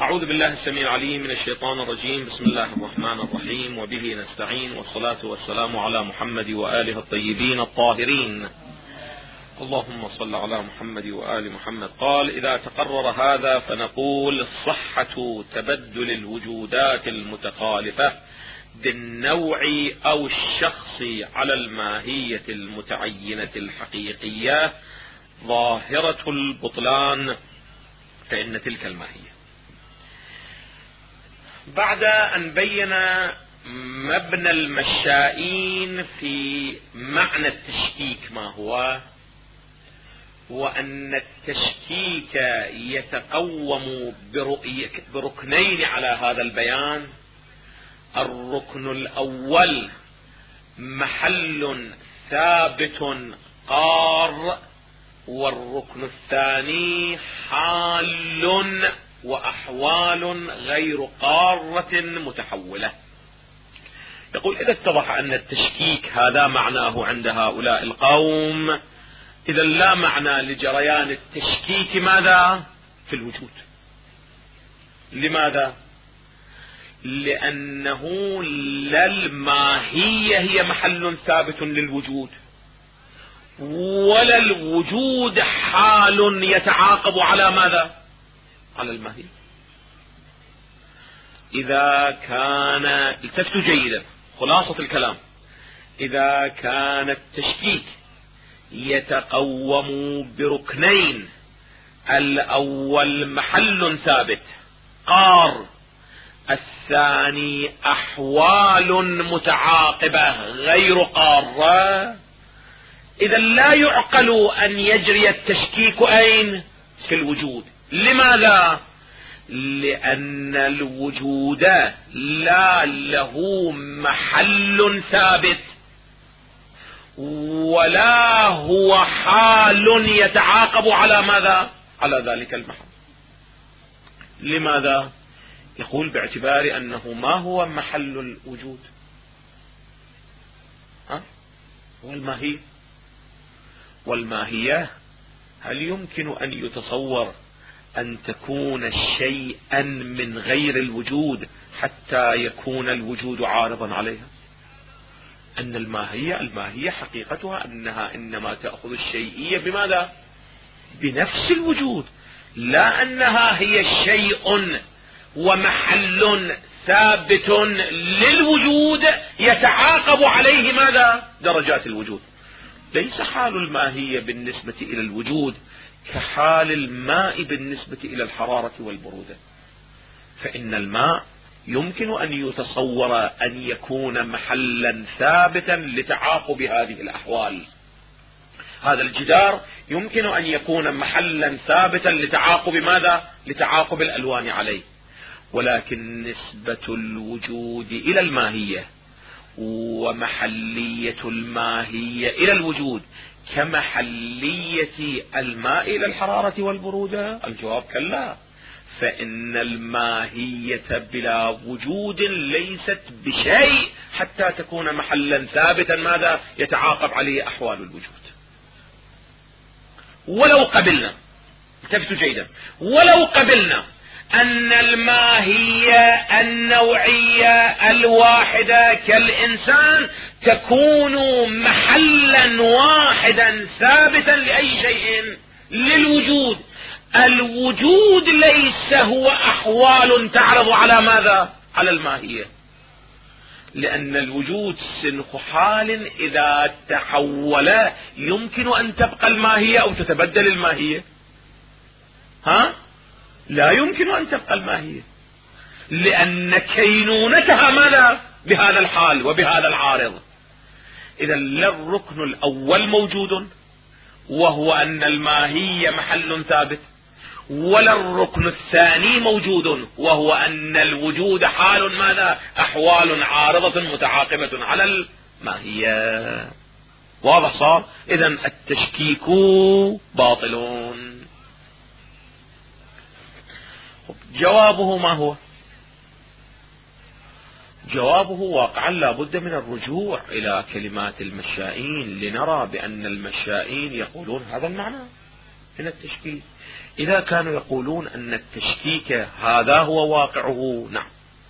أعوذ بالله السميع العليم من الشيطان الرجيم. بسم الله الرحمن الرحيم، وبه نستعين، والصلاة والسلام على محمد وآله الطيبين الطاهرين. اللهم صل على محمد وآل محمد. قال: إذا تقرر هذا فنقول صحة تبدل الوجودات المتخالفة بالنوع أو الشخص على الماهية المتعينة الحقيقية ظاهرة البطلان، فإن تلك الماهية. بعد أن بين مبنى المشائين في معنى التشكيك ما هو، وأن التشكيك يتقوم بركنين على هذا البيان: الركن الأول محل ثابت قار، والركن الثاني حال وأحوال غير قارة متحولة. يقول: إذا اتضح أن التشكيك هذا معناه عند هؤلاء القوم، إذا لا معنى لجريان التشكيك ماذا؟ في الوجود. لماذا؟ لأنه لا الماهية هي محل ثابت للوجود، ولا الوجود حال يتعاقب على ماذا؟ على الماهية. إذا كان، التفتوا جيدا، خلاصة الكلام: إذا كان التشكيك يتقوم بركنين: الأول محل ثابت قار، الثاني أحوال متعاقبة غير قارة، إذا لا يعقل أن يجري التشكيك أين؟ في الوجود. لماذا؟ لأن الوجود لا له محل ثابت، ولا هو حال يتعاقب على ماذا؟ على ذلك المحل. لماذا؟ يقول: باعتبار أنه ما هو محل الوجود؟ هو الماهية. والماهية هل يمكن أن يتصور أن تكون شيئا من غير الوجود حتى يكون الوجود عارضا عليها؟ أن الماهية حقيقتها أنها إنما تأخذ الشيئية بماذا؟ بنفس الوجود، لا أنها هي شيء ومحل ثابت للوجود يتعاقب عليه ماذا؟ درجات الوجود. ليس حال الماهية بالنسبة إلى الوجود كحال الماء بالنسبة إلى الحرارة والبرودة، فإن الماء يمكن أن يتصور أن يكون محلا ثابتا لتعاقب هذه الأحوال. هذا الجدار يمكن أن يكون محلا ثابتا لتعاقب ماذا؟ لتعاقب الألوان عليه. ولكن نسبة الوجود إلى الماهية ومحلية الماهية إلى الوجود كمحلية الماء إلى الحرارة والبرودة؟ الجواب كلا، فإن الماهية بلا وجود ليست بشيء حتى تكون محلا ثابتا ماذا؟ يتعاقب عليه أحوال الوجود. ولو قبلنا، انتبهوا جيدا، ولو قبلنا أن الماهية النوعية الواحدة كالإنسان تكون محلا واحدا ثابتا لأي شيء للوجود، الوجود ليس هو أحوال تعرض على ماذا؟ على الماهية، لأن الوجود سنخ حال إذا تحول يمكن أن تبقى الماهية أو تتبدل الماهية. لا يمكن أن تبقى الماهية، لأن كينونتها ماذا؟ بهذا الحال وبهذا العارض. إذا لا الركن الأول موجود وهو أن الماهية محل ثابت، ولا الركن الثاني موجود وهو أن الوجود حال ماذا؟ أحوال عارضة متعاقبة على الماهية. واضح صار؟ إذا التشكيك باطل. جوابه ما هو؟ جوابه واقعا لا بد من الرجوع إلى كلمات المشائين لنرى بأن المشائين يقولون هذا المعنى من التشكيك. إذا كانوا يقولون أن التشكيك هذا هو واقعه، نعم،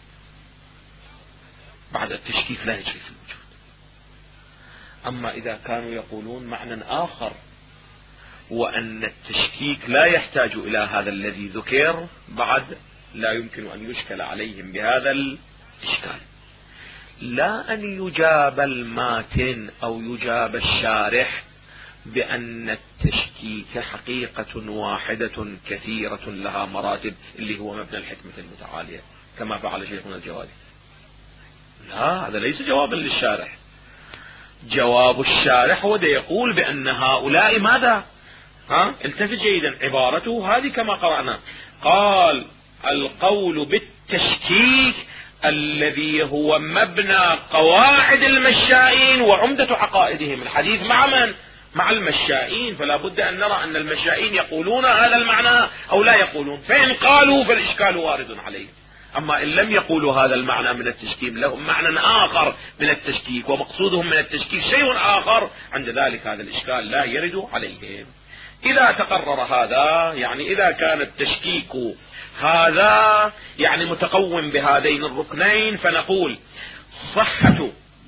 بعد التشكيك لا يجري في الوجود. أما إذا كانوا يقولون معنى آخر، وأن التشكيك لا يحتاج إلى هذا الذي ذكر، بعد لا يمكن أن يشكل عليهم بهذا الإشكال. لا أن يجاب الماتن أو يجاب الشارح بأن التشكيك حقيقة واحدة كثيرة لها مراتب، اللي هو مبنى الحكمة المتعالية كما فعل شيخنا الجوادي. لا، هذا ليس جوابا للشارح. جواب الشارح هو يقول بأن هؤلاء ماذا؟ التفت جيدا، عبارته هذه كما قرأنا، قال القول بالتشكيك الذي هو مبنى قواعد المشائين وعمدة عقائدهم. الحديث مع من؟ مع المشائين، فلا بد أن نرى أن المشائين يقولون هذا المعنى أو لا يقولون، فإن قالوا فالإشكال وارد عليه. أما إن لم يقولوا هذا المعنى من التشكيك، لهم معنى آخر من التشكيك ومقصودهم من التشكيك شيء آخر، عند ذلك هذا الإشكال لا يرد عليهم. إذا تقرر هذا، يعني إذا كان التشكيك هذا يعني متقوم بهذين الركنين، فنقول صحة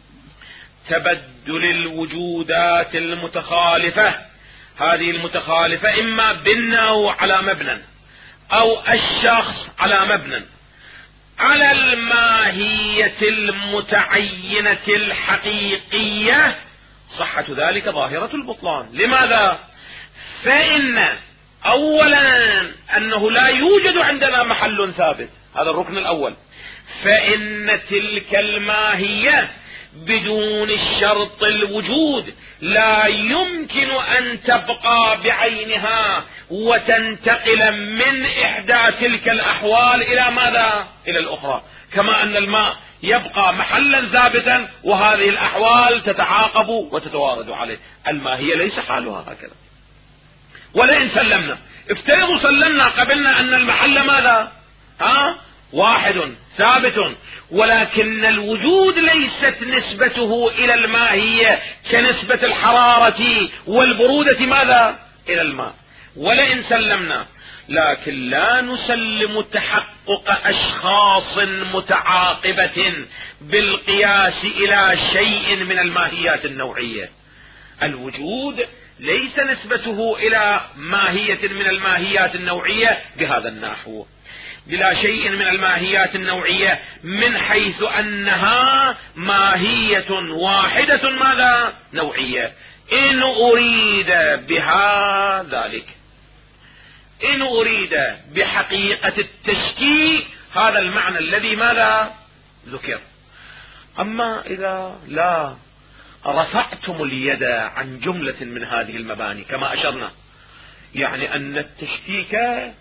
تبدل الوجودات المتخالفة، هذه المتخالفة إما بالنوع على مبنى أو الشخص على مبنى على الماهية المتعينة الحقيقية، صحة ذلك ظاهرة البطلان. لماذا؟ فإن أولا أنه لا يوجد عندنا محل ثابت، هذا الركن الأول، فإن تلك الماهية بدون الشرط الوجود لا يمكن أن تبقى بعينها وتنتقل من إحدى تلك الأحوال إلى ماذا؟ إلى الأخرى، كما أن الماء يبقى محلا ثابتا وهذه الأحوال تتعاقب وتتوارد عليه. الماهية ليس حالها هكذا. ولئن سلمنا، افترضوا سلمنا، قبلنا أن المحل ماذا؟ واحد ثابت، ولكن الوجود ليست نسبته إلى الماهية كنسبة الحرارة والبرودة ماذا؟ إلى الماء. ولئن سلمنا، لكن لا نسلم تحقق أشخاص متعاقبة بالقياس إلى شيء من الماهيات النوعية. الوجود ليس نسبته إلى ماهية من الماهيات النوعية بهذا النحو، بلا شيء من الماهيات النوعية، من حيث أنها ماهية واحدة ماذا؟ نوعية. إن أريد بها ذلك، إن أريد بحقيقة التشكيك هذا المعنى الذي ماذا؟ ذكر. أما إذا لا رفعتم اليد عن جملة من هذه المباني كما أشرنا، يعني أن التشكيك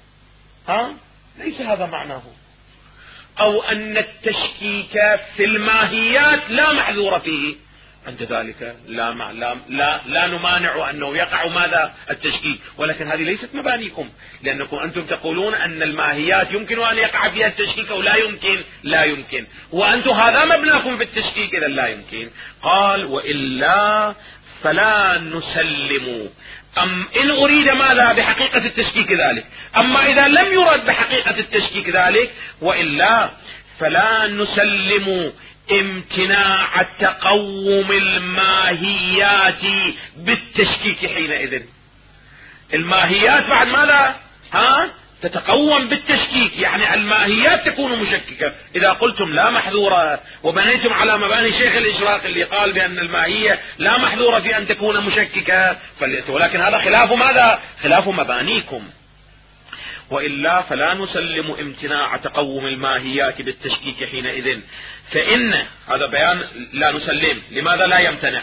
ليس هذا معناه، أو أن التشكيك في الماهيات لا معذور فيه، عند ذلك لا نمانع أنه يقع ماذا؟ التشكيك، ولكن هذه ليست مبانيكم، لأنكم أنتم تقولون أن الماهيات يمكن أن يقع فيها التشكيك أو لا يمكن، لا يمكن، وأنتم هذا مبناكم في التشكيك، إذا لا يمكن. قال وإلا فلا نسلم. إن أريد ماذا؟ بحقيقة التشكيك ذلك. أما إذا لم يرد بحقيقة التشكيك ذلك، وإلا فلا نسلم امتناع تقوم الماهيات بالتشكيك حينئذ. الماهيات بعد ماذا؟ تتقوم بالتشكيك، يعني الماهيات تكون مشككة. إذا قلتم لا محذورة وبنيتم على مباني شيخ الإشراق اللي قال بأن الماهية لا محذورة في أن تكون مشككة، ولكن هذا خلاف ماذا؟ خلاف مبانيكم. وإلا فلا نسلم امتناع تقوم الماهيات بالتشكيك حينئذ، فإن هذا بيان لا نسلم، لماذا لا يمتنع؟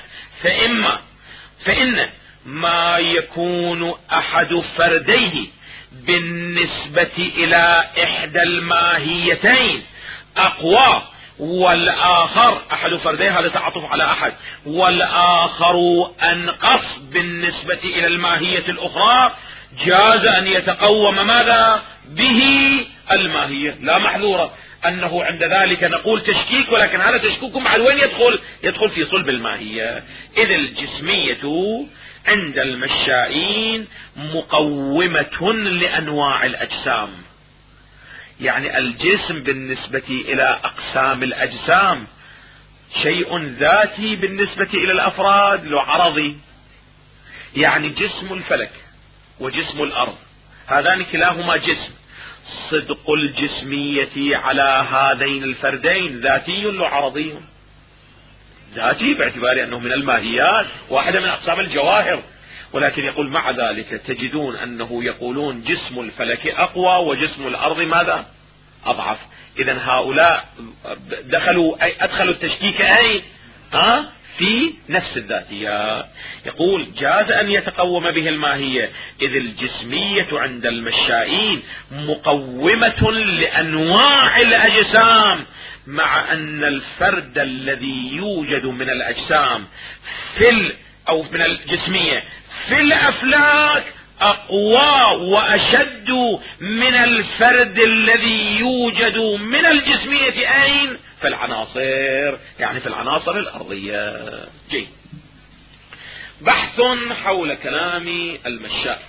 فإن ما يكون أحد فرديه بالنسبة إلى إحدى الماهيتين أقوى والآخر، أحد فرديه هذا تعاطف على أحد، والآخر أنقص بالنسبة إلى الماهية الأخرى، جاز أن يتقوم ماذا؟ به الماهية، لا محذورة. أنه عند ذلك نقول تشكيك، ولكن هذا تشكيك مع وين يدخل في صلب الماهية. إذ الجسمية عند المشائين مقومة لأنواع الأجسام. يعني الجسم بالنسبة إلى أقسام الأجسام شيء ذاتي بالنسبة إلى الأفراد لو عرضي. يعني جسم الفلك وجسم الأرض هذان كلاهما جسم. صدق الجسمية على هذين الفردين ذاتي لو عرضي؟ ذاتي باعتبار أنه من الماهيات واحدة من أقسام الجواهر. ولكن يقول مع ذلك تجدون أنه يقولون جسم الفلك أقوى وجسم الأرض ماذا؟ أضعف. إذن هؤلاء أدخلوا التشكيك أي في نفس الذاتيات. يقول جاز أن يتقوم به الماهية إذ الجسمية عند المشائين مقومة لأنواع الأجسام، مع أن الفرد الذي يوجد من الأجسام أو من الجسمية في الأفلاك أقوى وأشد من الفرد الذي يوجد من الجسمية أين؟ في العناصر، يعني في العناصر الأرضية. جيد. بحث حول كلام المشاء.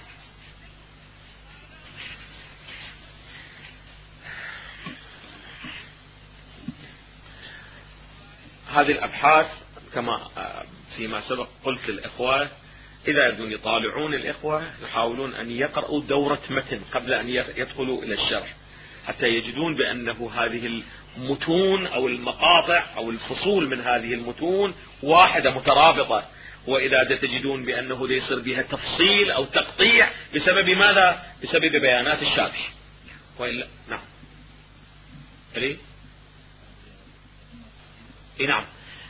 هذه الأبحاث كما فيما سبق قلت للإخوة إذا يبدون يطالعون الإخوة يحاولون أن يقرأوا دورة متن قبل أن يدخلوا إلى الشرح، حتى يجدون بأنه هذه المتون أو المقاطع أو الفصول من هذه المتون واحدة مترابطة، وإذا تجدون بأنه يصير بها تفصيل أو تقطيع بسبب ماذا؟ بسبب بيانات الشارح. وإلا نعم. إيه نعم.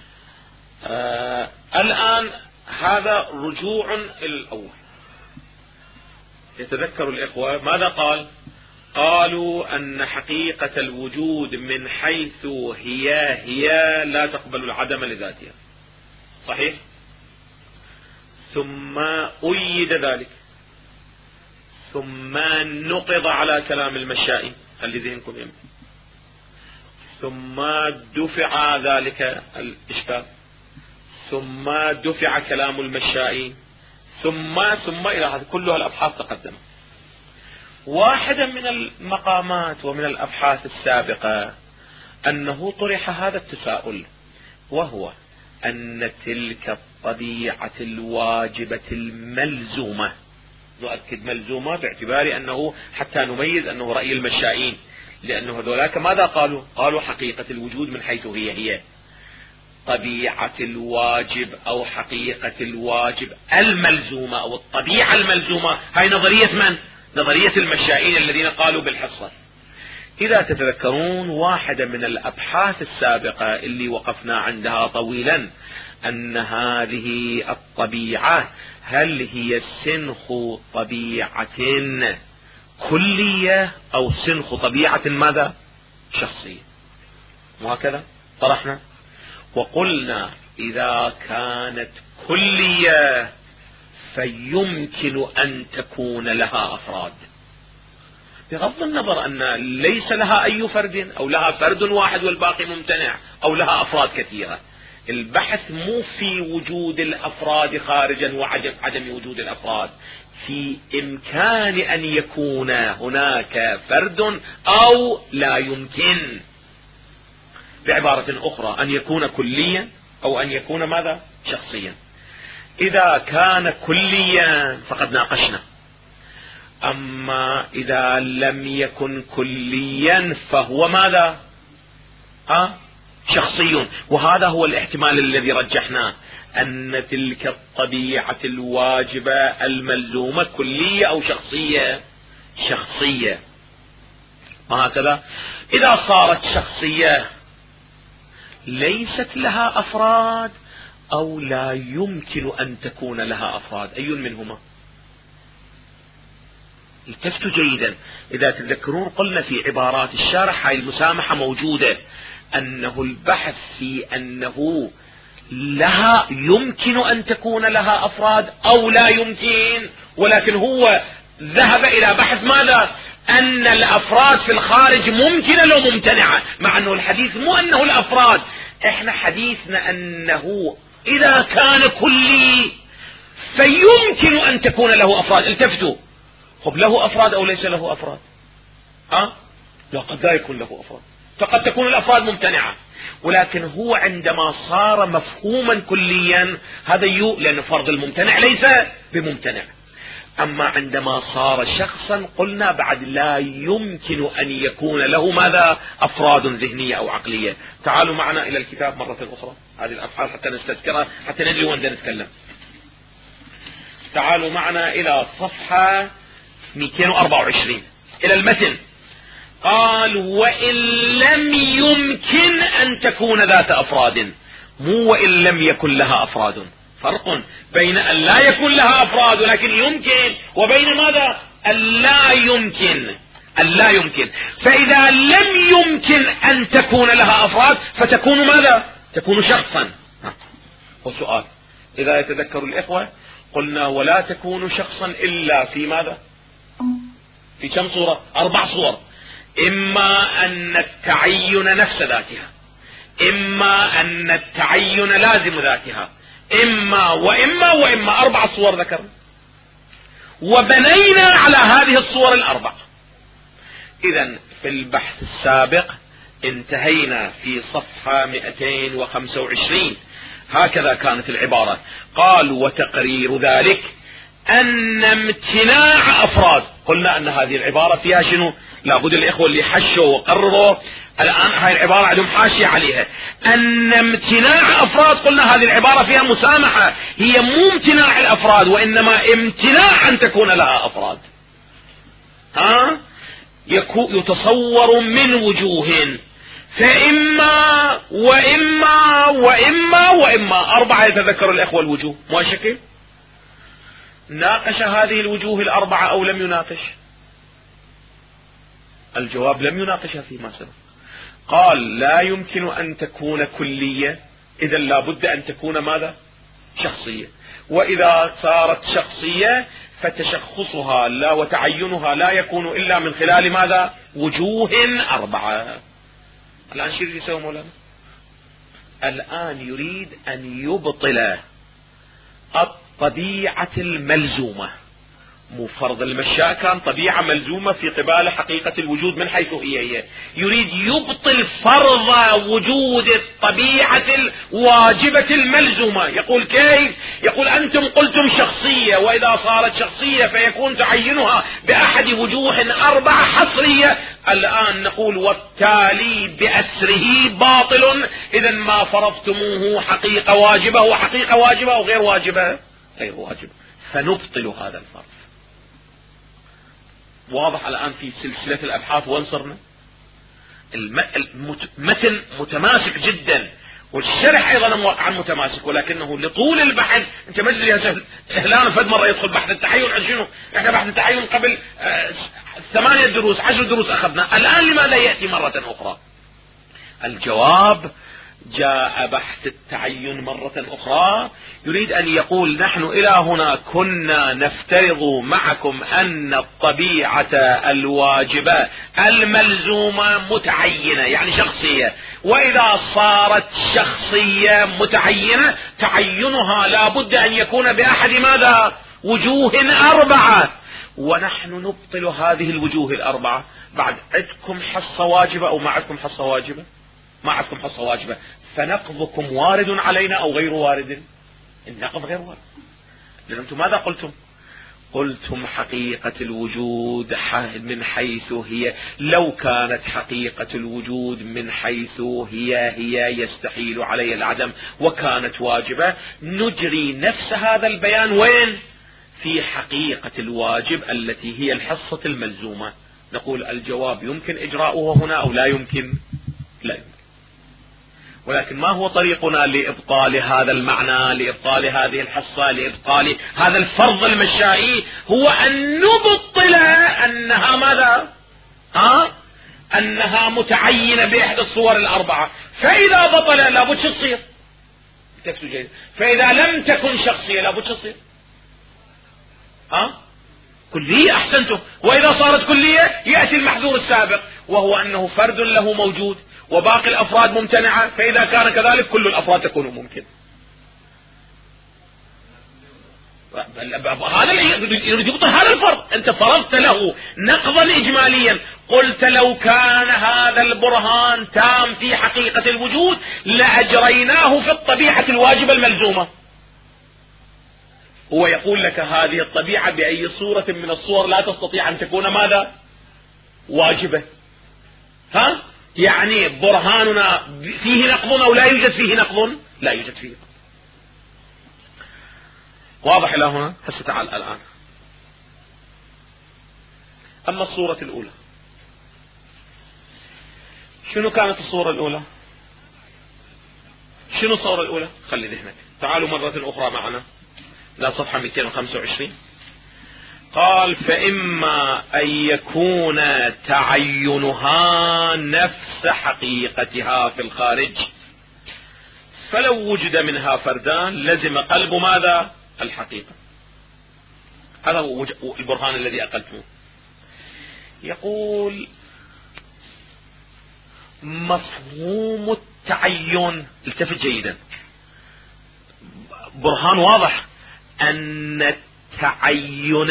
الآن هذا رجوع الأول. يتذكر الإخوة ماذا قالوا أن حقيقة الوجود من حيث هي لا تقبل العدم لذاتها، صحيح؟ ثم أيد ذلك، ثم نقض على كلام المشائين، خلي ذهنكم يمين، ثم دفع ذلك الإشكال، ثم دفع كلام المشائين، ثم إلى هذا كلها الأبحاث تقدمت. واحدا من المقامات ومن الأبحاث السابقة أنه طرح هذا التساؤل، وهو أن تلك الطبيعة الواجبة الملزومة، نؤكد ملزومة باعتبار أنه حتى نميز أنه رأي المشائين، لأنه هذولاك ماذا قالوا حقيقة الوجود من حيث هي طبيعة الواجب أو حقيقة الواجب الملزومة أو الطبيعة الملزومة. هاي نظرية من؟ نظرية المشائين الذين قالوا بالحصة. إذا تتذكرون واحدة من الأبحاث السابقة اللي وقفنا عندها طويلا أن هذه الطبيعة هل هي سنخ طبيعة كلية أو سنخ طبيعة ماذا؟ شخصية. وهكذا طرحنا وقلنا إذا كانت كلية فيمكن أن تكون لها أفراد، بغض النظر أن ليس لها أي فرد أو لها فرد واحد والباقي ممتنع أو لها أفراد كثيرة. البحث مو في وجود الأفراد خارجا وعدم وجود الأفراد، في إمكان أن يكون هناك فرد أو لا يمكن. بعبارة أخرى أن يكون كليا أو أن يكون ماذا؟ شخصيا. إذا كان كليا فقد ناقشنا، أما إذا لم يكن كليا فهو ماذا؟ شخصي. وهذا هو الاحتمال الذي رجحناه، أن تلك الطبيعة الواجبة الملزومة كلية أو شخصية. وهكذا إذا صارت شخصية ليست لها أفراد أو لا يمكن أن تكون لها أفراد، أي منهما؟ التفتوا جيدا. إذا تذكرون قلنا في عبارات الشارح هاي المسامحة موجودة، أنه البحث في أنه لها يمكن أن تكون لها أفراد أو لا يمكن، ولكن هو ذهب إلى بحث ماذا؟ أن الأفراد في الخارج ممكنة لو ممتنعة، مع أنه الحديث مو أنه الأفراد، إحنا حديثنا أنه إذا كان كلي فيمكن أن تكون له أفراد. التفتوا، خب له أفراد أو ليس له أفراد؟ لا، قد لا يكون له أفراد، فقد تكون الأفراد ممتنعة، ولكن هو عندما صار مفهوما كليا هذا لأن فرض الممتنع ليس بممتنع. أما عندما صار شخصا قلنا بعد لا يمكن أن يكون له ماذا؟ أفراد ذهنية أو عقلية. تعالوا معنا إلى الكتاب مرة أخرى، هذه الأفعال حتى نستذكرها حتى ندري وين نتكلم. تعالوا معنا إلى صفحة 224 إلى المتن. قال وإن لم يمكن أن تكون ذات أفراد، مو وإن لم يكن لها أفراد. فرق بين أن لا يكون لها أفراد ولكن يمكن، وبين ماذا؟ أن لا يمكن. أن لا يمكن. فإذا لم يمكن أن تكون لها أفراد فتكون ماذا؟ تكون شخصا. وسؤال إذا يتذكر الإخوة قلنا ولا تكون شخصا إلا في ماذا؟ في كم صورة؟ 4 صور. إما أن التعين نفس ذاتها، إما أن التعين لازم ذاتها، إما وإما وإما. 4 صور ذكر، وبنينا على هذه الصور ال4. إذن في البحث السابق انتهينا في صفحة 225، هكذا كانت العبارة. قال وتقرير ذلك أن امتناع أفراد. قلنا أن هذه العبارة فيها شنو؟ لابد الإخوة اللي حشوا وقرروا الآن هاي العبارة عندهم حاشية عليها. أن امتناع أفراد، قلنا هذه العبارة فيها مسامحة، هي مو امتناع الأفراد وإنما امتناع أن تكون لها أفراد. يتصور من وجوه، فإما وإما وإما وإما. 4 يتذكر الإخوة الوجوه، ما شكل؟ ناقش هذه الوجوه ال4 أو لم يناقش؟ الجواب لم يناقشها فيما سبق. قال لا يمكن أن تكون كلية، إذا لابد أن تكون ماذا؟ شخصية. وإذا صارت شخصية فتشخصها لا وتعينها لا يكون إلا من خلال ماذا؟ وجوه 4. الآن شو يريد يسوي مولانا؟ الآن يريد أن يبطل الطبيعة الملزومة. مو فرض المشاء كان طبيعة ملزومة في قبال حقيقة الوجود من حيث هي. يريد يبطل فرض وجود الطبيعة الواجبة الملزومة. يقول كيف؟ يقول أنتم قلتم شخصية، وإذا صارت شخصية فيكون تعينها بأحد وجوه 4 حصرية. الآن نقول والتالي بأسره باطل، إذا ما فرضتموه حقيقة واجبة وحقيقة واجبة أو غير واجبة؟ غير واجبة. فنبطل هذا الفرض. واضح الآن في سلسلة الأبحاث وين صرنا؟ المتن متماسك جدا، والشرح أيضا عن متماسك، ولكنه لطول البحث. أنت ما تدري يا سهلان فد مرة يدخل بحث التعين عن شنو؟ إحنا بحث التعين قبل 8 دروس 10 دروس أخذنا، الآن لماذا يأتي مرة أخرى؟ الجواب جاء بحث التعين مرة أخرى، يريد أن يقول نحن إلى هنا كنا نفترض معكم أن الطبيعة الواجبة الملزومة متعينة يعني شخصية، وإذا صارت شخصية متعينة تعينها لا بد أن يكون بأحد ماذا؟ وجوه 4، ونحن نبطل هذه الوجوه 4. بعد عندكم حصة واجبة أو ما عندكم حصة واجبة؟ ما عندكم حصة واجبة، فنقضكم وارد علينا أو غير وارد؟ النقض غير وارد، لأن أنتم ماذا قلتم؟ قلتم حقيقة الوجود من حيث هي، لو كانت حقيقة الوجود من حيث هي يستحيل علي العدم وكانت واجبة، نجري نفس هذا البيان وين؟ في حقيقة الواجب التي هي الحصة الملزومة. نقول الجواب يمكن إجراؤه هنا أو لا يمكن؟ لا يمكن. ولكن ما هو طريقنا لإبطال هذا المعنى، لإبطال هذه الحصة، لإبطال هذا الفرض المشائي؟ هو أن نبطل أنها ماذا؟ أنها متعينة بإحدى الصور 4. فإذا بطل لابد تصير فإذا لم تكن شخصية لابد تصير كلية. أحسنتم. وإذا صارت كلية يأتي المحذور السابق، وهو أنه فرد له موجود وباقي الأفراد ممتنعة، فإذا كان كذلك كل الأفراد تكون ممكن. هذا يريد يبطل هذا الفرض. أنت فرضت له نقضا إجماليا، قلت لو كان هذا البرهان تام في حقيقة الوجود لأجريناه في الطبيعة الواجبة الملزومة. هو يقول لك هذه الطبيعة بأي صورة من الصور لا تستطيع أن تكون ماذا؟ واجبة. يعني برهاننا فيه نقض أو لا يوجد فيه نقض؟ لا يوجد فيه نقض. واضح إلى هنا؟ هسه تعال الآن. أما الصورة الأولى، شنو كانت الصورة الأولى؟ شنو الصورة الأولى؟ خلي ذهنك، تعالوا مرة أخرى معنا لا صفحة 225. قال فإما أن يكون تعينها نفس حقيقتها في الخارج، فلو وجد منها فردان لزم قلب ماذا؟ الحقيقة. هذا هو البرهان الذي أقلته. يقول مفهوم التعين، التفت جيدا، برهان واضح أن التعين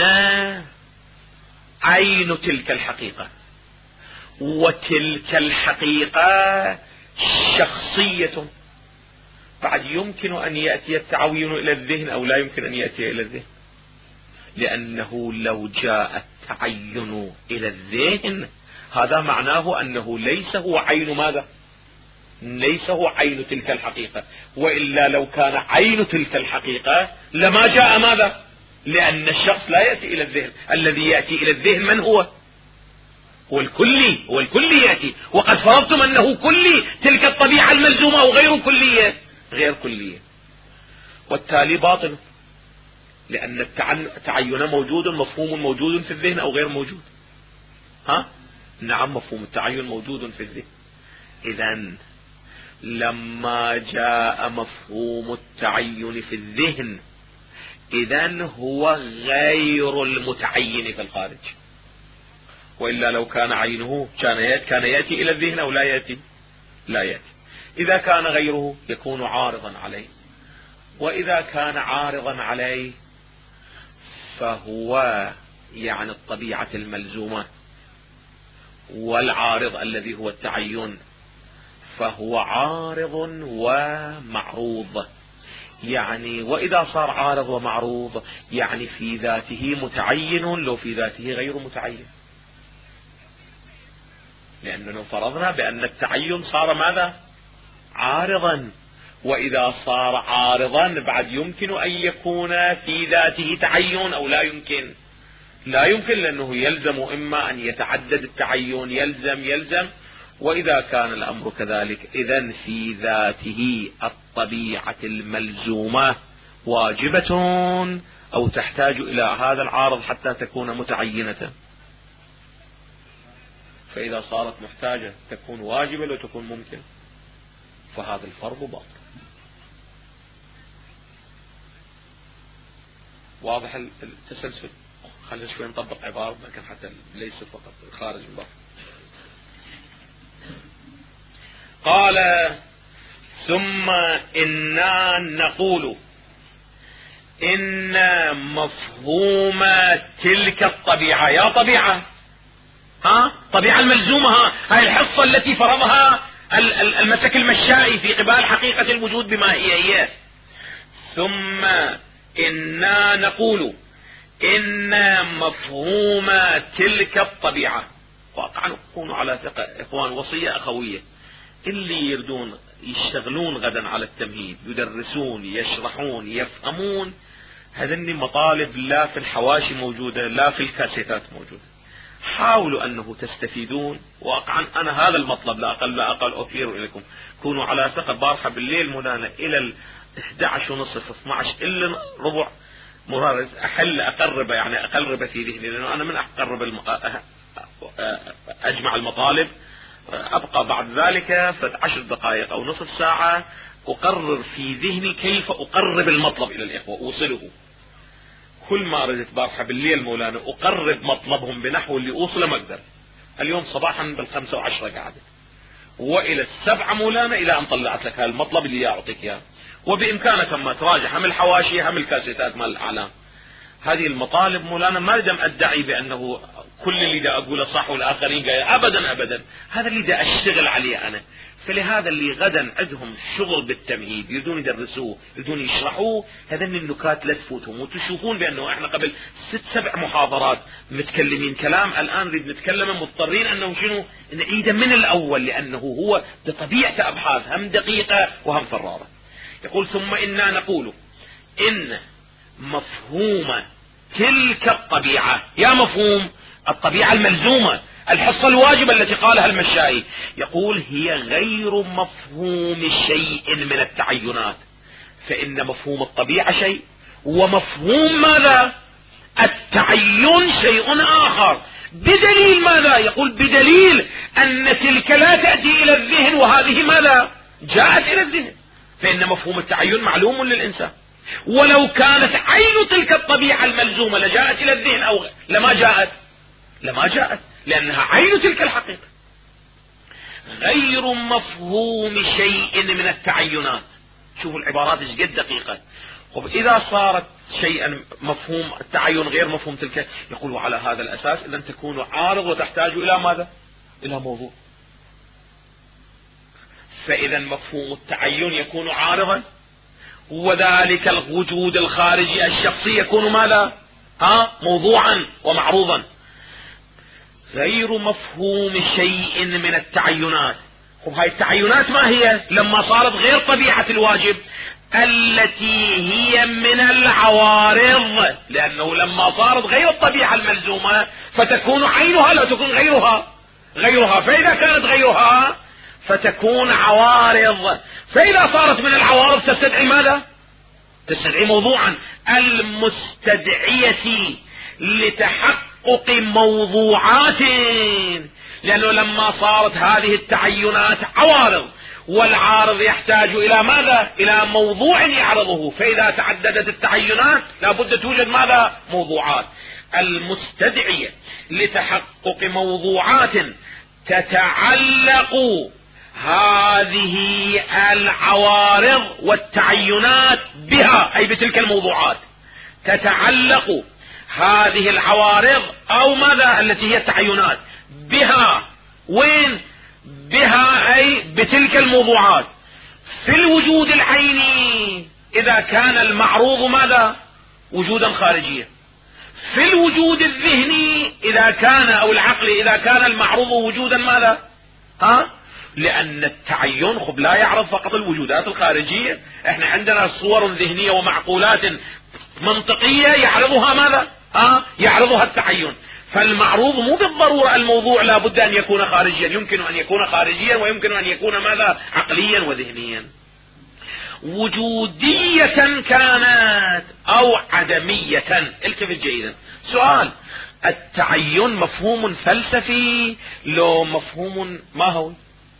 عين تلك الحقيقة، وتلك الحقيقة شخصية. بعد يمكن أن يأتي التعين إلى الذهن أو لا يمكن أن يأتي إلى الذهن، لأنه لو جاء التعين إلى الذهن هذا معناه أنه ليس هو عين ماذا؟ ليس هو عين تلك الحقيقة، وإلا لو كان عين تلك الحقيقة لما جاء ماذا؟ لأن الشخص لا يأتي إلى الذهن. الذي يأتي إلى الذهن من هو؟ هو الكلي، هو الكلي يأتي، وقد فرضتم أنه كلي، تلك الطبيعة الملزومة أو غير كلية، غير كلية، والتالي باطل، لأن التعين موجود، مفهوم موجود في الذهن أو غير موجود؟ نعم، مفهوم التعين موجود في الذهن. إذن لما جاء مفهوم التعين في الذهن إذن هو غير المتعين في الخارج، وإلا لو كان عينه كان يأتي إلى الذهن أو لا يأتي؟ لا يأتي. إذا كان غيره يكون عارضا عليه، وإذا كان عارضا عليه فهو يعني الطبيعة الملزومة، والعارض الذي هو التعين فهو عارض ومعروض. يعني وإذا صار عارض ومعروض يعني في ذاته متعين، لو في ذاته غير متعين، لأننا فرضنا بأن التعين صار ماذا؟ عارضا. وإذا صار عارضا بعد يمكن أن يكون في ذاته تعين أو لا يمكن؟ لا يمكن، لأنه يلزم إما أن يتعدد التعين، يلزم. وإذا كان الأمر كذلك إذن في ذاته الطبيعة الملزومة واجبة أو تحتاج إلى هذا العارض حتى تكون متعينة. فإذا صارت محتاجة تكون واجبة وتكون ممكن، فهذا الفرض باطل. واضح التسلسل؟ خلينا شوي نطبق عبارة لكن حتى ليس فقط خارج من باب. قال ثم إنا نقول إن مفهوم تلك الطبيعة، يا طبيعة، طبيعة الملزومة، هاي الحصة التي فرضها المسك المشائي في قبال حقيقة الوجود بما هي. ثم إنا نقول إن مفهوم تلك الطبيعة، واقعا نكون على ثقة إخوان، وصية أخوية، اللي يردون يشتغلون غدا على التمهيد، يدرسون، يشرحون، يفهمون، هذني مطالب لا في الحواشي موجودة لا في الكاسيتات موجودة. حاولوا أنه تستفيدون، واقعا أنا هذا المطلب لا أقل أثير إليكم. كونوا على ثقة. بارحة بالليل مولانا إلى 11:30 12 إلا ربع مرارز أقرب، يعني أقرب في ذهني، لأنه أنا من أقرب أجمع المطالب، أبقى بعد ذلك 10 دقائق أو نصف ساعة أقرر في ذهني كيف أقرب المطلب إلى الإخوة، أوصله. كل ما ردت بارحة بالليل مولانا أقرب مطلبهم بنحو اللي أوصله ما أقدر. اليوم صباحا 5:10 قاعدة، وإلى 7 مولانا إلى أن طلعت لك هالمطلب اللي أعطيك إياه. وبإمكانك أما تراجع هم الحواشي هم الكاسيتات مال الأعلام. هذه المطالب مولانا ما لم أدعي بأنه كل اللي دا أقوله صح والآخرين قايل، أبدا أبدا، هذا اللي دا أشتغل عليه أنا. فلهذا اللي غدا عندهم شغل بالتمهيد يريدون يدرسوه يريدون يشرحوه، هذا من النكات لا تفوتهم. وتشوفون بأنه احنا قبل 6-7 محاضرات متكلمين كلام، الآن نريد نتكلم مضطرين أنه شنو نعيده من الأول، لأنه هو بطبيعة أبحاث هم دقيقة وهم فرارة. يقول ثم إنا نقول إن مفهوم تلك الطبيعة، يا مفهوم الطبيعة الملزومة الحصة الواجبة التي قالها المشائي، يقول هي غير مفهوم شيء من التعينات، فإن مفهوم الطبيعة شيء ومفهوم ماذا التعين شيء آخر. بدليل ماذا؟ يقول بدليل أن تلك لا تأتي إلى الذهن وهذه ماذا جاءت إلى الذهن، فإن مفهوم التعين معلوم للإنسان، ولو كانت عين تلك الطبيعة الملزومة لجاءت إلى الذهن أو لما جاءت لأنها عين تلك الحقيقة. غير مفهوم شيء من التعينات. شوفوا العبارات ايش قد دقيقة. إذا صارت شيئا مفهوم التعين غير مفهوم تلك، يقول على هذا الأساس إذا تكون عارض وتحتاج إلى ماذا؟ إلى موضوع. فإذا مفهوم التعين يكون عارضا، وذلك الوجود الخارجي الشخصي يكون ماذا؟ موضوعا ومعروضا. غير مفهوم شيء من التعينات. هاي التعينات ما هي؟ لما صارت غير طبيعة الواجب التي هي من العوارض، لأنه لما صارت غير الطبيعة الملزومة فتكون عينها لا تكون غيرها، فإذا كانت غيرها فتكون عوارض، فإذا صارت من العوارض تستدعي ماذا؟ تستدعي موضوعا المستدعية لتحقق موضوعات، لأنه لما صارت هذه التعينات عوارض والعارض يحتاج إلى ماذا؟ إلى موضوع يعرضه، فإذا تعددت التعينات لابد توجد ماذا؟ موضوعات. المستدعية لتحقق موضوعات تتعلق هذه العوارض والتعينات بها، أي بتلك الموضوعات. تتعلق هذه العوارض أو ماذا التي هي التعينات بها، وين بها؟ أي بتلك الموضوعات. في الوجود العيني إذا كان المعروض ماذا؟ وجودا خارجيا. في الوجود الذهني إذا كان أو العقلي إذا كان المعروض وجودا ماذا؟ لأن التعين لا يعرض فقط الوجودات الخارجية، احنا عندنا صور ذهنية ومعقولات منطقية يعرضها ماذا؟ يعرضها التعين. فالمعروض مو بالضرورة الموضوع لا بد أن يكون خارجيا، يمكن أن يكون خارجيا ويمكن أن يكون ماذا؟ عقليا وذهنيا. وجودية كانت أو عدمية. التفت جيدا. سؤال: التعين مفهوم فلسفي لو مفهوم ماهوي؟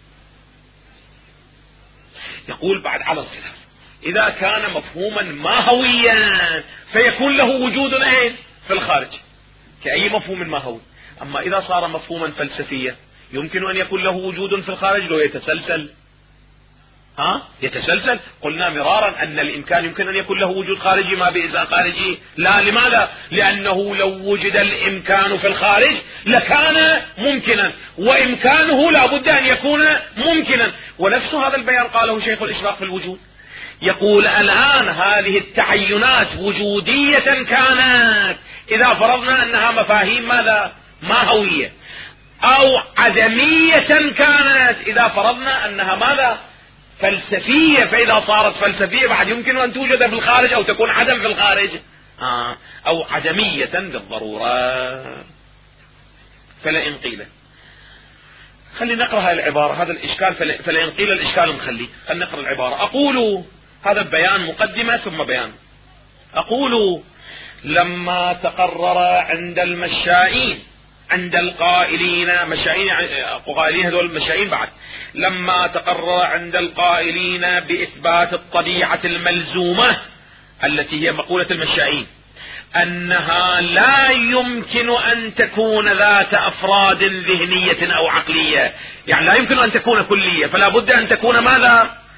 يقول بعد على الخلاف. إذا كان مفهوما ماهويا فيكون له وجود أين؟ في الخارج كأي مفهوم ماهوي. أما إذا صار مفهوما فلسفيا يمكن أن يكون له وجود في الخارج لو يتسلسل. يتسلسل. قلنا مرارا أن الإمكان يمكن أن يكون له وجود خارجي ما بإذن خارجي. لا، لماذا؟ لأنه لو وجد الإمكان في الخارج لكان ممكنا، وإمكانه لا بد أن يكون ممكنا. ونفس هذا البيان قاله شيخ الإشراق في الوجود. يقول الآن هذه التعينات وجودية كانت إذا فرضنا أنها مفاهيم ماذا؟ ماهوية، أو عدمية كانت إذا فرضنا أنها ماذا؟ فلسفية. فإذا صارت فلسفية بعد يمكن أن توجد في الخارج أو تكون عدم في الخارج، أو عدمية بالضرورة. فلئن قيل، خلي نقرأ هذه العبارة، هذا الإشكال. فلئن قيل الإشكال نخليه، خلي نقرأ العبارة. أقول، هذا البيان مقدمة ثم بيان. أقول: لما تقرر عند المشائين، عند القائلين، مشائين قائلين هذول المشائين بعد، لما تقرر عند القائلين بإثبات الطبيعة الملزومة التي هي مقولة المشائين أنها لا يمكن أن تكون ذات أفراد ذهنية أو عقلية، يعني لا يمكن أن تكون كلية، فلا بد أن تكون ماذا؟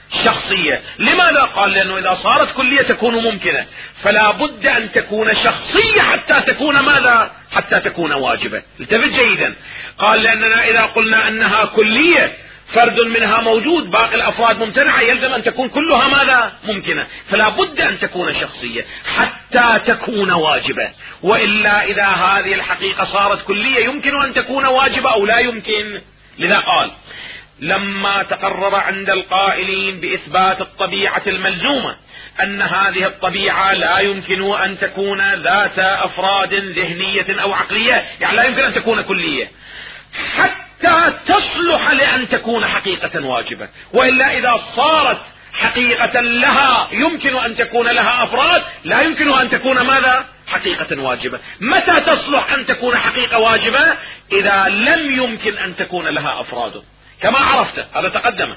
شخصية. لماذا؟ قال لأنه إذا صارت كلية تكون ممكنة، فلا بد أن تكون شخصية حتى تكون ماذا؟ حتى تكون واجبة. التفت جيدا. قال لأننا إذا قلنا أنها كلية فرد منها موجود باقي الأفراد ممتنعة، يلزم أن تكون كلها ماذا؟ ممكنة. فلا بد أن تكون شخصية حتى تكون واجبة، وإلا إذا هذه الحقيقة صارت كلية يمكن أن تكون واجبة أو لا يمكن. لذا قال لما تقرر عند القائلين بإثبات الطبيعة الملزومة أن هذه الطبيعة لا يمكن أن تكون ذات أفراد ذهنية أو عقلية، يعني لا يمكن أن تكون كلية حتى تصلح لأن تكون حقيقة واجبة، وإلا إذا صارت حقيقة لها يمكن أن تكون لها أفراد لا يمكن أن تكون ماذا؟ حقيقة واجبة. متى تصلح أن تكون حقيقة واجبة؟ إذا لم يمكن أن تكون لها أفراد، كما عرفت هذا تقدم.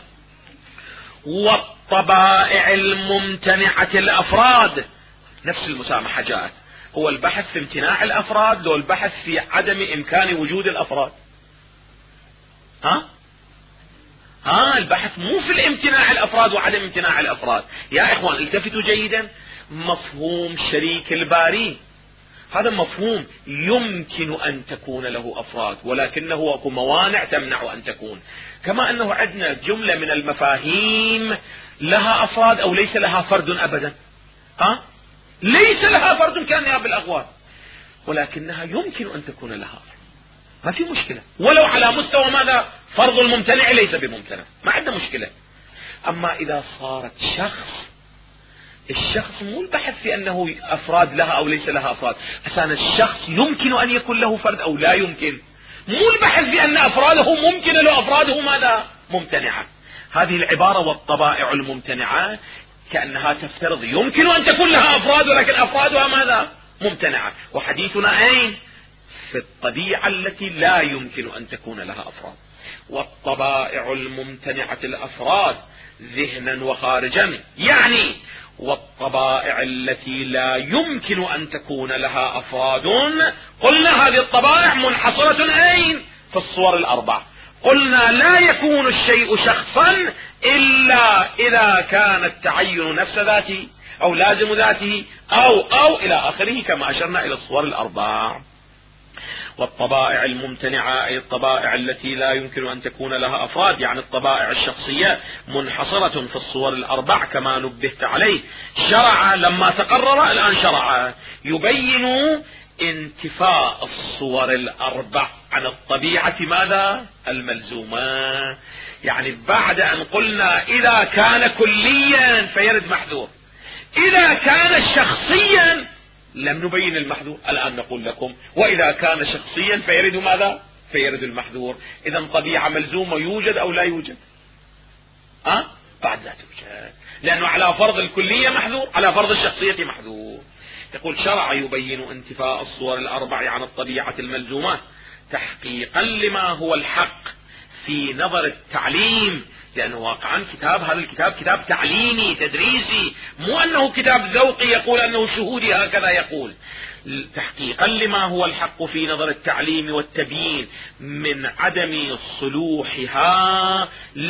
والطبائع الممتنعة الأفراد، نفس المسامحة جاءت. هو البحث في امتناع الأفراد لو البحث في عدم إمكان وجود الأفراد؟ البحث مو في الامتناع الأفراد وعدم امتناع الأفراد. يا إخوان التفتوا جيدا، مفهوم شريك الباري هذا مفهوم يمكن أن تكون له أفراد، ولكنه أكو موانع تمنع أن تكون. كما أنه عندنا جملة من المفاهيم لها أفراد أو ليس لها فرد أبدا. ليس لها فرد كان بالأغوار، ولكنها يمكن أن تكون لها أفراد، ما في مشكلة، ولو على مستوى ماذا؟ فرض الممتنع ليس بممتنع، ما عندنا مشكلة. أما إذا صارت الشخص مو البحث في أنه أفراد لها أو ليس لها أفراد، أحيانا الشخص يمكن أن يكون له فرد أو لا يمكن، مو البحث في أن أفراده ممكن له أفراده ماذا؟ ممتنعة. هذه العبارة والطبائع الممتنعة كأنها تفترض يمكن أن تكون لها أفراد ولكن أفرادها ماذا؟ ممتنعة. وحديثنا أين؟ في الطبيعة التي لا يمكن أن تكون لها أفراد. والطبائع الممتنعة الأفراد ذهنا وخارجا، يعني والطبائع التي لا يمكن أن تكون لها أفراد، قلنا هذه الطبائع منحصرة أين؟ في الصور الأربع. قلنا لا يكون الشيء شخصا إلا إذا كان التعين نفس ذاته أو لازم ذاته أو إلى آخره، كما أشرنا إلى الصور الأربع. والطبائع الممتنعة أي الطبائع التي لا يمكن أن تكون لها أفراد، يعني الطبائع الشخصية منحصرة في الصور الأربع كما نبهت عليه. شرع لما تقرر الآن شرع يبين انتفاء الصور الأربع عن الطبيعة ماذا؟ الملزومة. يعني بعد أن قلنا إذا كان كليا فيرد محذور، إذا كان شخصيا لم نبين المحذور، الآن نقول لكم وإذا كان شخصيا فيرد ماذا؟ فيرد المحذور. إذا طبيعة ملزومة يوجد أو لا يوجد؟ بعد لا توجد، لأنه على فرض الكلية محذور، على فرض الشخصية محذور. يقول شرع يبين انتفاء الصور الأربع عن الطبيعة الملزومة تحقيقا لما هو الحق في نظر التعليم، لأنه واقعا هذا الكتاب كتاب تعليمي تدريسي، مو أنه كتاب ذوقي يقول أنه شهودي هكذا يقول. تحقيقا لما هو الحق في نظر التعليم والتبيين من عدم صلوحها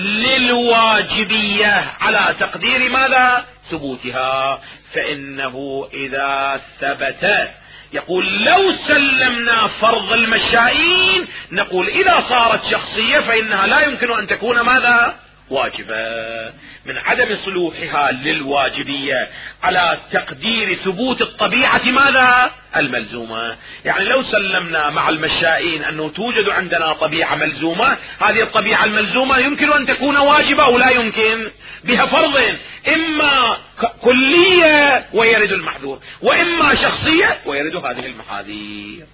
للواجبية على تقدير ماذا؟ ثبوتها. فإنه إذا ثبت، يقول لو سلمنا فرض المشائين نقول إذا صارت شخصية فإنها لا يمكن أن تكون ماذا؟ واجبة، من عدم صلوحها للواجبية على تقدير ثبوت الطبيعة ماذا؟ الملزومة. يعني لو سلمنا مع المشائين أنه توجد عندنا طبيعة ملزومة، هذه الطبيعة الملزومة يمكن أن تكون واجبة أو لا يمكن، بها فرض، إما كلية ويرد المحذور، وإما شخصية ويرد هذه المحاذير.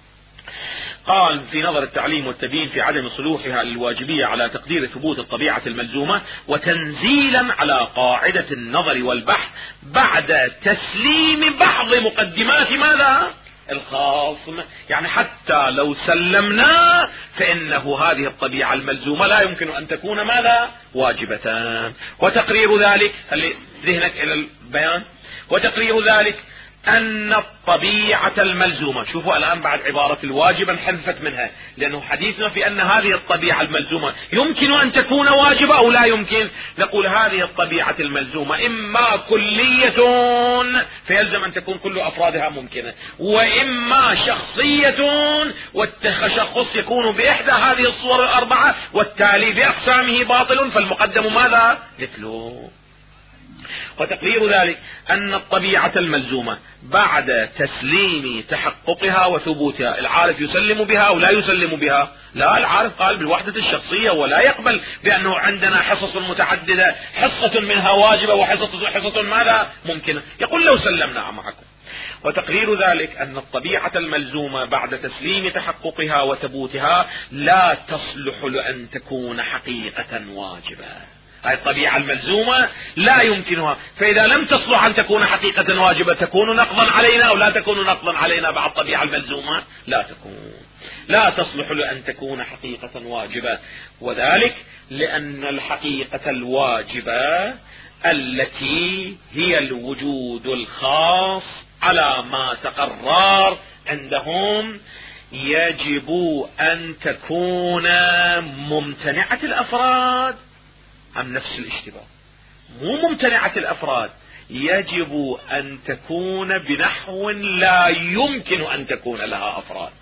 قال في نظر التعليم والتبيين في عدم صلوحها للواجبية على تقدير ثبوت الطبيعة الملزومة، وتنزيلا على قاعدة النظر والبحث بعد تسليم بعض مقدمات ماذا؟ الخاصم. يعني حتى لو سلمنا فإنه هذه الطبيعة الملزومة لا يمكن أن تكون ماذا؟ واجبة. وتقرير ذلك، خلي ذهنك إلى البيان، وتقرير ذلك أن الطبيعة الملزومة، شوفوا الآن بعد عبارة الواجبة انحذفت منها، لأنه حديثنا في أن هذه الطبيعة الملزومة يمكن أن تكون واجبة أو لا يمكن. نقول هذه الطبيعة الملزومة إما كلية فيلزم أن تكون كل أفرادها ممكنة، وإما شخصية والتشخص يكون بإحدى هذه الصور الأربعة والتالي بأقسامه باطل، فالمقدم ماذا؟ مثله. وتقرير ذلك أن الطبيعة الملزومة بعد تسليم تحققها وثبوتها، العارف يسلم بها أو لا يسلم بها؟ لا، العارف قال بالوحدة الشخصية ولا يقبل بأنه عندنا حصص متعددة، حصة منها واجبة وحصة ماذا ممكنة، يقول لو سلمنا معكم. وتقرير ذلك أن الطبيعة الملزومة بعد تسليم تحققها وثبوتها لا تصلح لأن تكون حقيقة واجبة. هذه الطبيعة الملزومة لا يمكنها، فإذا لم تصلح أن تكون حقيقة واجبة تكون نقضا علينا أو لا تكون نقضا علينا بعد الطبيعة الملزومة؟ لا تكون، لا تصلح لأن تكون حقيقة واجبة. وذلك لأن الحقيقة الواجبة التي هي الوجود الخاص على ما تقرر عندهم يجب أن تكون ممتنعة الأفراد. هم نفس الاشتباه، مو ممتنعة الأفراد، يجب أن تكون بنحو لا يمكن أن تكون لها أفراد،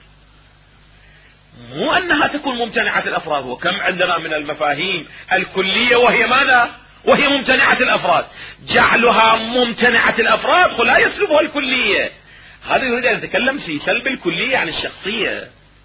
مو أنها تكون ممتنعة الأفراد. وكم عندنا من المفاهيم الكلية وهي ماذا؟ وهي ممتنعة الأفراد. جعلها ممتنعة الأفراد لا يسلبها الكلية. هذا يريد أن يتكلم في سلب الكلية عن الشخصية.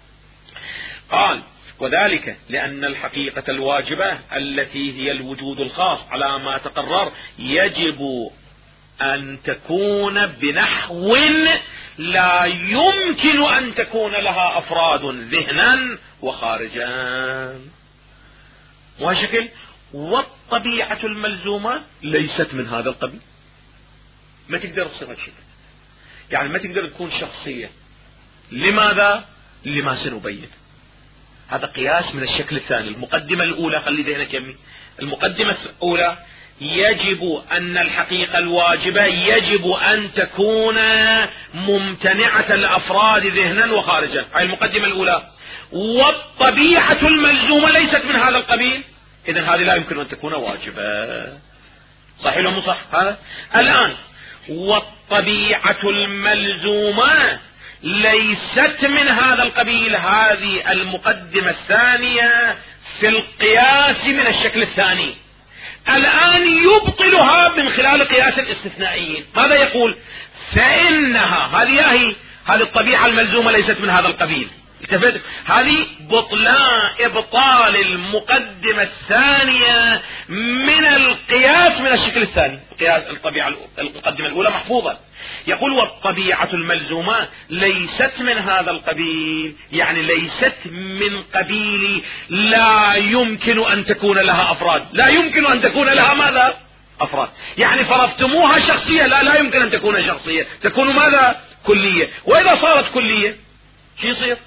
قال وذلك لأن الحقيقة الواجبة التي هي الوجود الخاص على ما تقرر يجب أن تكون بنحو لا يمكن أن تكون لها أفراد ذهنا وخارجا. وهالشكل والطبيعة الملزومة ليست من هذا القبيل، ما تقدر تصير شيء، يعني ما تقدر تكون شخصية. لماذا؟ لما سنبين. هذا قياس من الشكل الثاني. المقدمة الأولى خلي ذهنك يمي، المقدمة الأولى يجب أن الحقيقة الواجبة يجب أن تكون ممتنعة الأفراد ذهنا وخارجا، هاي المقدمة الأولى. والطبيعة الملزومة ليست من هذا القبيل، إذن هذه لا يمكن أن تكون واجبة. صحيح ولا مو صح؟ هذا الآن والطبيعة الملزومة ليست من هذا القبيل، هذه المقدمة الثانية في القياس من الشكل الثاني. الآن يبطلها من خلال قياس استثنائي. ماذا يقول؟ فإنها هذه الطبيعة الملزومة ليست من هذا القبيل. هذه ابطال المقدمة الثانية من القياس من الشكل الثاني. قياس الطبيعة المقدمة الأولى محفوظة. يقول والطبيعة الملزومة ليست من هذا القبيل، يعني ليست من قبيل لا يمكن أن تكون لها أفراد. لا يمكن أن تكون لها ماذا؟ أفراد. يعني فرضتموها شخصية، لا يمكن أن تكون شخصية، تكون ماذا؟ كلية. وإذا صارت كلية شو يصير؟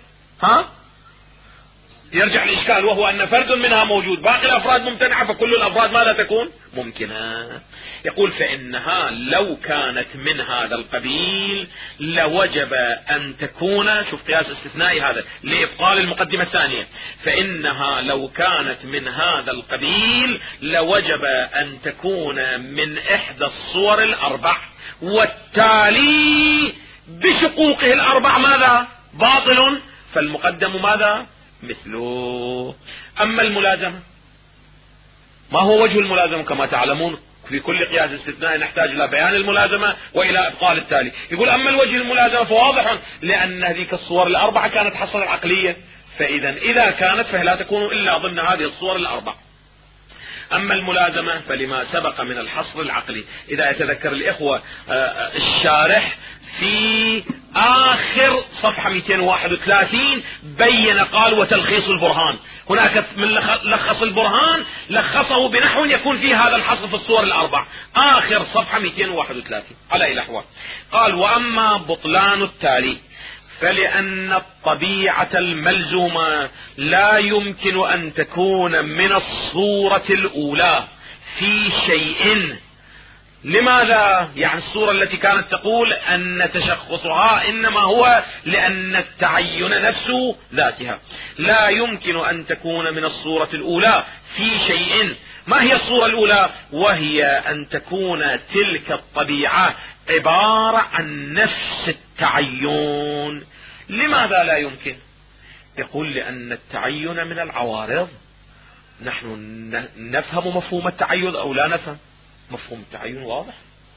يرجع الإشكال، وهو أن فرد منها موجود، باقي الأفراد ممتنعة، فكل الأفراد ماذا تكون؟ ممكنة. يقول فإنها لو كانت من هذا القبيل لوجب أن تكون، شوف قياس استثنائي هذا لإبطال المقدمة الثانية، فإنها لو كانت من هذا القبيل لوجب أن تكون من إحدى الصور الأربع، والتالي بشقوقه الأربع ماذا؟ باطل، فالمقدم ماذا؟ مثله. أما الملازمة، ما هو وجه الملازمة؟ كما تعلمون في كل قياس استثناء نحتاج إلى بيان الملازمة وإلى إبطال التالي. يقول أما الوجه الملازمة فواضح، لأن هذيك الصور الأربعة كانت حصر عقلية، إذا كانت فلا تكون إلا ضمن هذه الصور الأربع. أما الملازمة فلما سبق من الحصر العقلي. إذا يتذكر الإخوة الشارح في آخر صفحة 231 بين قال وتلخيص البرهان، هناك من لخص البرهان لخصه بنحو يكون فيه هذا الحصر في الصور الأربع، آخر صفحة 231 على أي الأحوال. قال وأما بطلان التالي فلأن الطبيعة الملزومة لا يمكن أن تكون من الصورة الأولى في شيء لماذا؟ يعني الصورة التي كانت تقول أن تشخصها إنما هو لأن التعين نفسه ذاتها. لا يمكن أن تكون من الصورة الأولى في شيء. ما هي الصورة الأولى؟ وهي أن تكون تلك الطبيعة عبارة عن نفس التعين. لماذا لا يمكن؟ يقول لأن التعين من العوارض. نحن نفهم مفهوم التعين أو لا نفهم؟ مفهوم التعين واضح،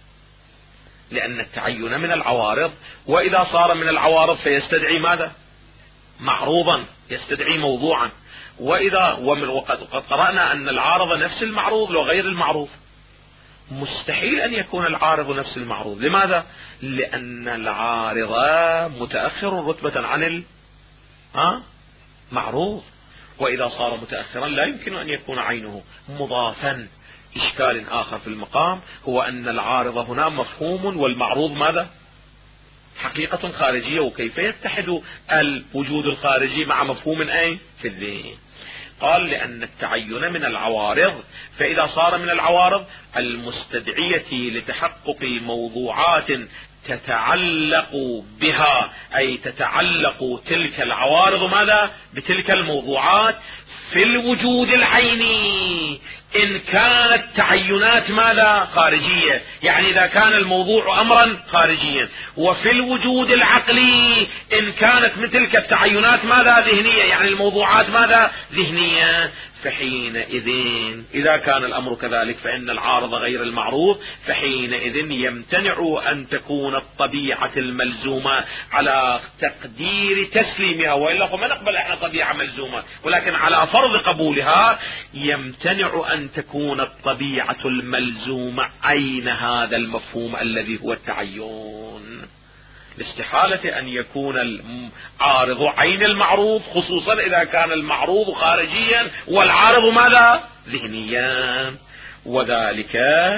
لأن التعين من العوارض، وإذا صار من العوارض فيستدعي ماذا؟ معروضا، يستدعي موضوعا. وقد قرأنا أن العارض نفس المعروض وغير المعروض. مستحيل أن يكون العارض نفس المعروض. لماذا؟ لأن العارض متأخر رتبة عن المعروض، وإذا صار متأخرا لا يمكن أن يكون عينه مضافا. إشكال آخر في المقام هو أن العارض هنا مفهوم والمعروض ماذا؟ حقيقة خارجية. وكيف يتحد الوجود الخارجي مع مفهوم أي في الذهن؟ قال لأن التعين من العوارض، فإذا صار من العوارض المستدعية لتحقق موضوعات تتعلق بها، أي تتعلق تلك العوارض ماذا؟ بتلك الموضوعات في الوجود العيني، إن كانت تعينات ماذا؟ خارجية، يعني إذا كان الموضوع أمرا خارجيا. وفي الوجود العقلي إن كانت مثل التعينات ماذا؟ ذهنية، يعني الموضوعات ماذا؟ ذهنية. فحينئذ إذا كان الأمر كذلك فإن العارض غير المعروض، فحينئذ يمتنع أن تكون الطبيعة الملزومة على تقدير تسليمها، وإلا ما نقبل احنا طبيعة ملزومة، ولكن على فرض قبولها يمتنع أن تكون الطبيعة الملزومة عين هذا المفهوم الذي هو التعين. لاستحالة أن يكون العارض عين المعروض، خصوصا إذا كان المعروض خارجيا والعارض ماذا؟ ذهنيا. وذلك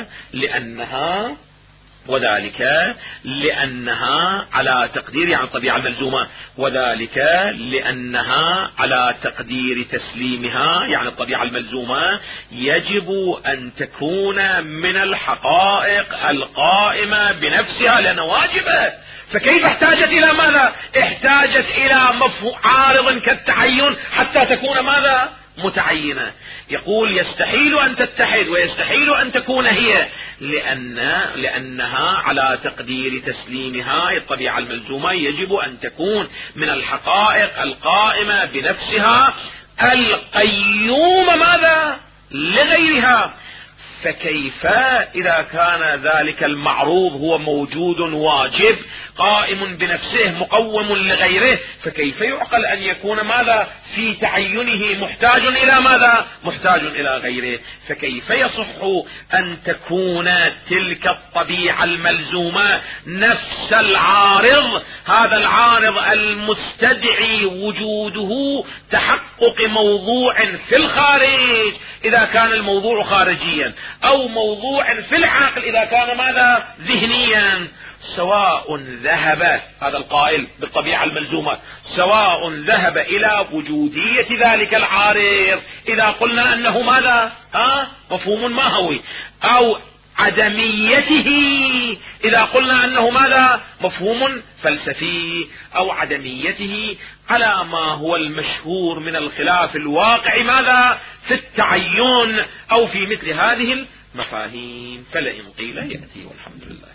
لأنها على تقدير، يعني الطبيعة الملزومة، وذلك لأنها على تقدير تسليمها، يعني الطبيعة الملزومة يجب أن تكون من الحقائق القائمة بنفسها لأنها واجبة. فكيف احتاجت إلى ماذا؟ احتاجت إلى عارض كالتعين حتى تكون ماذا؟ متعينة. يقول يستحيل أن تتحد ويستحيل أن تكون هي، لأنها على تقدير تسليمها الطبيعة الملزومة يجب أن تكون من الحقائق القائمة بنفسها القيومة ماذا؟ لغيرها. فكيف إذا كان ذلك المعروض هو موجود واجب قائم بنفسه مقوم لغيره، فكيف يعقل أن يكون ماذا؟ في تعينه محتاج إلى ماذا؟ محتاج إلى غيره. فكيف يصح أن تكون تلك الطبيعة الملزومة نفس العارض، هذا العارض المستدعي وجوده تحقق موضوع في الخارج إذا كان الموضوع خارجيا، أو موضوع في العقل إذا كان ماذا؟ ذهنيا. سواء ذهب هذا القائل بالطبيعة الملزومة، سواء ذهب إلى وجودية ذلك العارض إذا قلنا أنه ماذا؟ مفهوم ماهوي، أو عدميته إذا قلنا أنه ماذا؟ مفهوم فلسفي، أو عدميته على ما هو المشهور من الخلاف الواقع ماذا؟ في التعين أو في مثل هذه المفاهيم. فلئن قيل يأتي، والحمد لله.